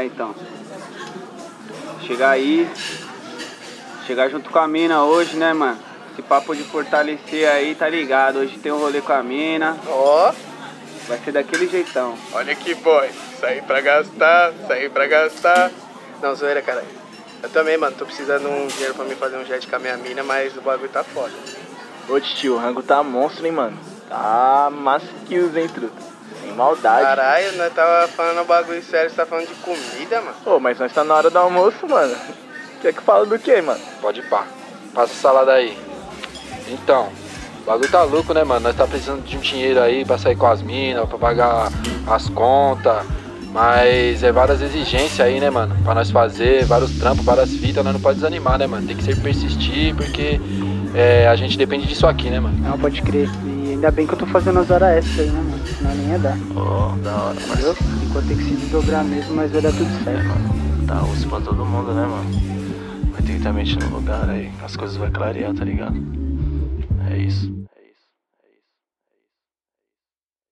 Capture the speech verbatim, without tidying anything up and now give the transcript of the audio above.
É, então. Chegar aí. Chegar junto com a mina hoje, né, mano? Esse papo de fortalecer aí, tá ligado? Hoje tem um rolê com a mina. Ó. Oh. Vai ser daquele jeitão. Olha que boy. Sair pra gastar, sair pra gastar. Não, zoeira, cara. Eu também, mano, tô precisando de um dinheiro pra me fazer um jet com a minha mina, mas o bagulho tá foda. Ô, tio, o rango tá monstro, hein, mano? Tá maskios, hein, truta? Sem maldade. Caralho, nós tava falando um bagulho sério, você tá falando de comida, mano? Ô, mas nós tá na hora do almoço, mano. Quer que fala do quê, mano? Pode ir pá. Passa a salada aí. Então, o bagulho tá louco, né, mano? Nós tá precisando de um dinheiro aí pra sair com as minas, pra pagar as contas. Mas é várias exigências aí, né, mano? Pra nós fazer, vários trampos, várias fitas, nós não pode desanimar, né, mano? Tem que sempre persistir, porque é, a gente depende disso aqui, né, mano? Não, pode crer. E ainda bem que eu tô fazendo as horas extras aí, né, mano? Senão nem ia dar. Ó, oh, da hora, entendeu? Enquanto tem que se desdobrar mesmo, mas vai dar tudo certo. É, mano. Tá osso pra todo mundo, né, mano? Vai ter que ter a mente no lugar aí, as coisas vai clarear, tá ligado? É isso.